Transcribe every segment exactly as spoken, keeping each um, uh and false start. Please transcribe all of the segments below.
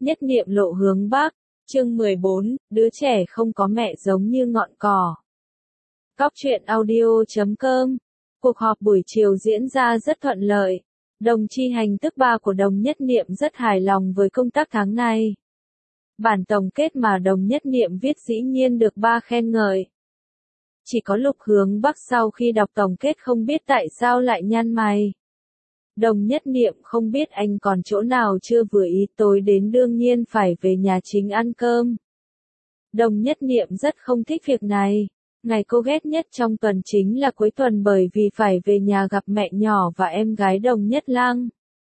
Nhất niệm lộ hướng Bắc, chương mười bốn, đứa trẻ không có mẹ giống như ngọn cỏ. Cóc truyện audio chấm com. Cuộc họp buổi chiều diễn ra rất thuận lợi. Đồng Chi Hành tức ba của Đồng Nhất Niệm rất hài lòng với công tác tháng này. Bản tổng kết mà Đồng Nhất Niệm viết dĩ nhiên được ba khen ngợi. Chỉ có Lục Hướng Bắc sau khi đọc tổng kết không biết tại sao lại nhăn mày. Đồng Nhất Niệm không biết anh còn chỗ nào chưa vừa ý, tối đến đương nhiên phải về nhà chính ăn cơm. Đồng Nhất Niệm rất không thích việc này. Ngày cô ghét nhất trong tuần chính là cuối tuần bởi vì phải về nhà gặp mẹ nhỏ và em gái Đồng Nhất Lăng.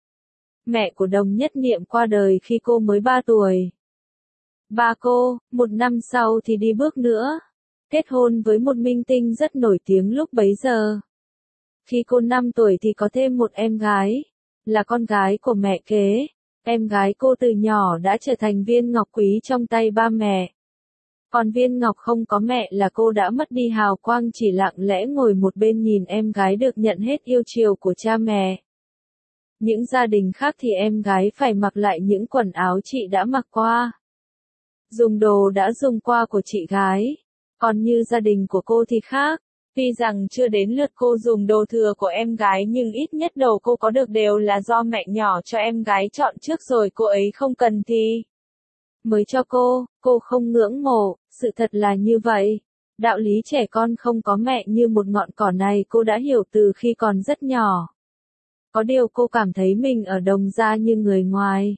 Mẹ của Đồng Nhất Niệm qua đời khi cô mới ba tuổi. Ba cô, một năm sau thì đi bước nữa. Kết hôn với một minh tinh rất nổi tiếng lúc bấy giờ. Khi cô năm tuổi thì có thêm một em gái, là con gái của mẹ kế. Em gái cô từ nhỏ đã trở thành viên ngọc quý trong tay ba mẹ. Còn viên ngọc không có mẹ là cô đã mất đi hào quang, chỉ lặng lẽ ngồi một bên nhìn em gái được nhận hết yêu chiều của cha mẹ. Những gia đình khác thì em gái phải mặc lại những quần áo chị đã mặc qua. Dùng đồ đã dùng qua của chị gái. Còn như gia đình của cô thì khác. Tuy rằng chưa đến lượt cô dùng đồ thừa của em gái nhưng ít nhất đồ cô có được đều là do mẹ nhỏ cho em gái chọn trước rồi cô ấy không cần thì mới cho cô, cô không ngưỡng mộ, sự thật là như vậy. Đạo lý trẻ con không có mẹ như một ngọn cỏ này cô đã hiểu từ khi còn rất nhỏ. Có điều cô cảm thấy mình ở Đồng gia như người ngoài.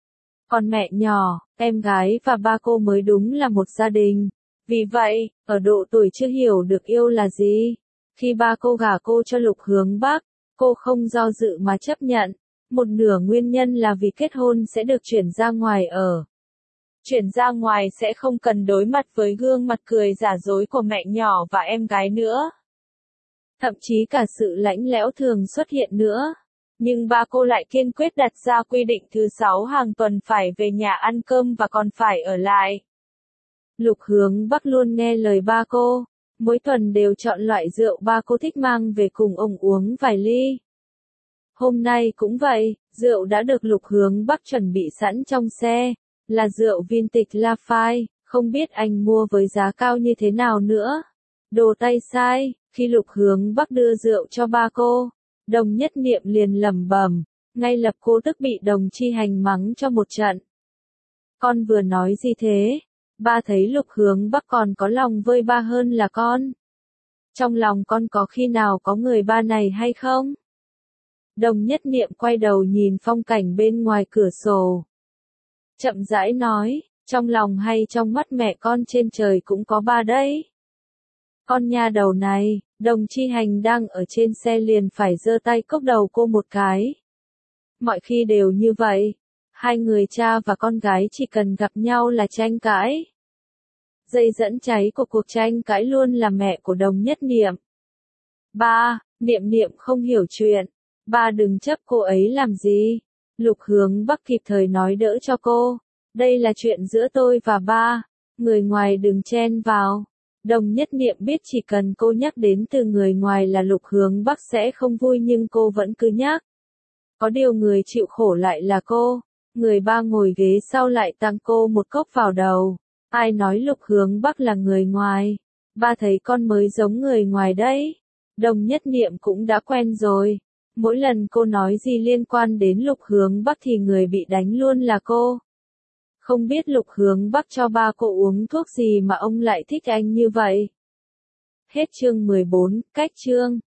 Còn mẹ nhỏ, em gái và ba cô mới đúng là một gia đình. Vì vậy, ở độ tuổi chưa hiểu được yêu là gì, khi ba cô gả cô cho Lục Hướng Bắc, cô không do dự mà chấp nhận. Một nửa nguyên nhân là vì kết hôn sẽ được chuyển ra ngoài ở. Chuyển ra ngoài sẽ không cần đối mặt với gương mặt cười giả dối của mẹ nhỏ và em gái nữa. Thậm chí cả sự lãnh lẽo thường xuất hiện nữa. Nhưng ba cô lại kiên quyết đặt ra quy định thứ sáu hàng tuần phải về nhà ăn cơm và còn phải ở lại. Lục Hướng Bắc luôn nghe lời ba cô, mỗi tuần đều chọn loại rượu ba cô thích mang về cùng ông uống vài ly. Hôm nay cũng vậy, rượu đã được Lục Hướng Bắc chuẩn bị sẵn trong xe, là rượu vintage Lafite, không biết anh mua với giá cao như thế nào nữa. Đồ tay sai, khi Lục Hướng Bắc đưa rượu cho ba cô, Đồng Nhất Niệm liền lẩm bẩm, ngay lập cô tức bị Đồng Chi Hành mắng cho một trận. Con vừa nói gì thế? Ba thấy Lục Hướng Bắc còn có lòng với ba hơn là con. Trong lòng con có khi nào có người ba này hay không? Đồng Nhất Niệm quay đầu nhìn phong cảnh bên ngoài cửa sổ. Chậm rãi nói, trong lòng hay trong mắt mẹ con trên trời cũng có ba đấy. Con nha đầu này, Đồng Chi Hành đang ở trên xe liền phải giơ tay cốc đầu cô một cái. Mọi khi đều như vậy. Hai người cha và con gái chỉ cần gặp nhau là tranh cãi. Dây dẫn cháy của cuộc tranh cãi luôn là mẹ của Đồng Nhất Niệm. Ba, Niệm Niệm không hiểu chuyện. Ba đừng chấp cô ấy làm gì. Lục Hướng Bắc kịp thời nói đỡ cho cô. Đây là chuyện giữa tôi và ba. Người ngoài đừng chen vào. Đồng Nhất Niệm biết chỉ cần cô nhắc đến từ người ngoài là Lục Hướng Bắc sẽ không vui nhưng cô vẫn cứ nhắc. Có điều người chịu khổ lại là cô. Người ba ngồi ghế sau lại tặng cô một cốc vào đầu. Ai nói Lục Hướng Bắc là người ngoài? Ba thấy con mới giống người ngoài đấy. Đồng Nhất Niệm cũng đã quen rồi. Mỗi lần cô nói gì liên quan đến Lục Hướng Bắc thì người bị đánh luôn là cô. Không biết Lục Hướng Bắc cho ba cô uống thuốc gì mà ông lại thích anh như vậy. Hết chương mười bốn, cách chương.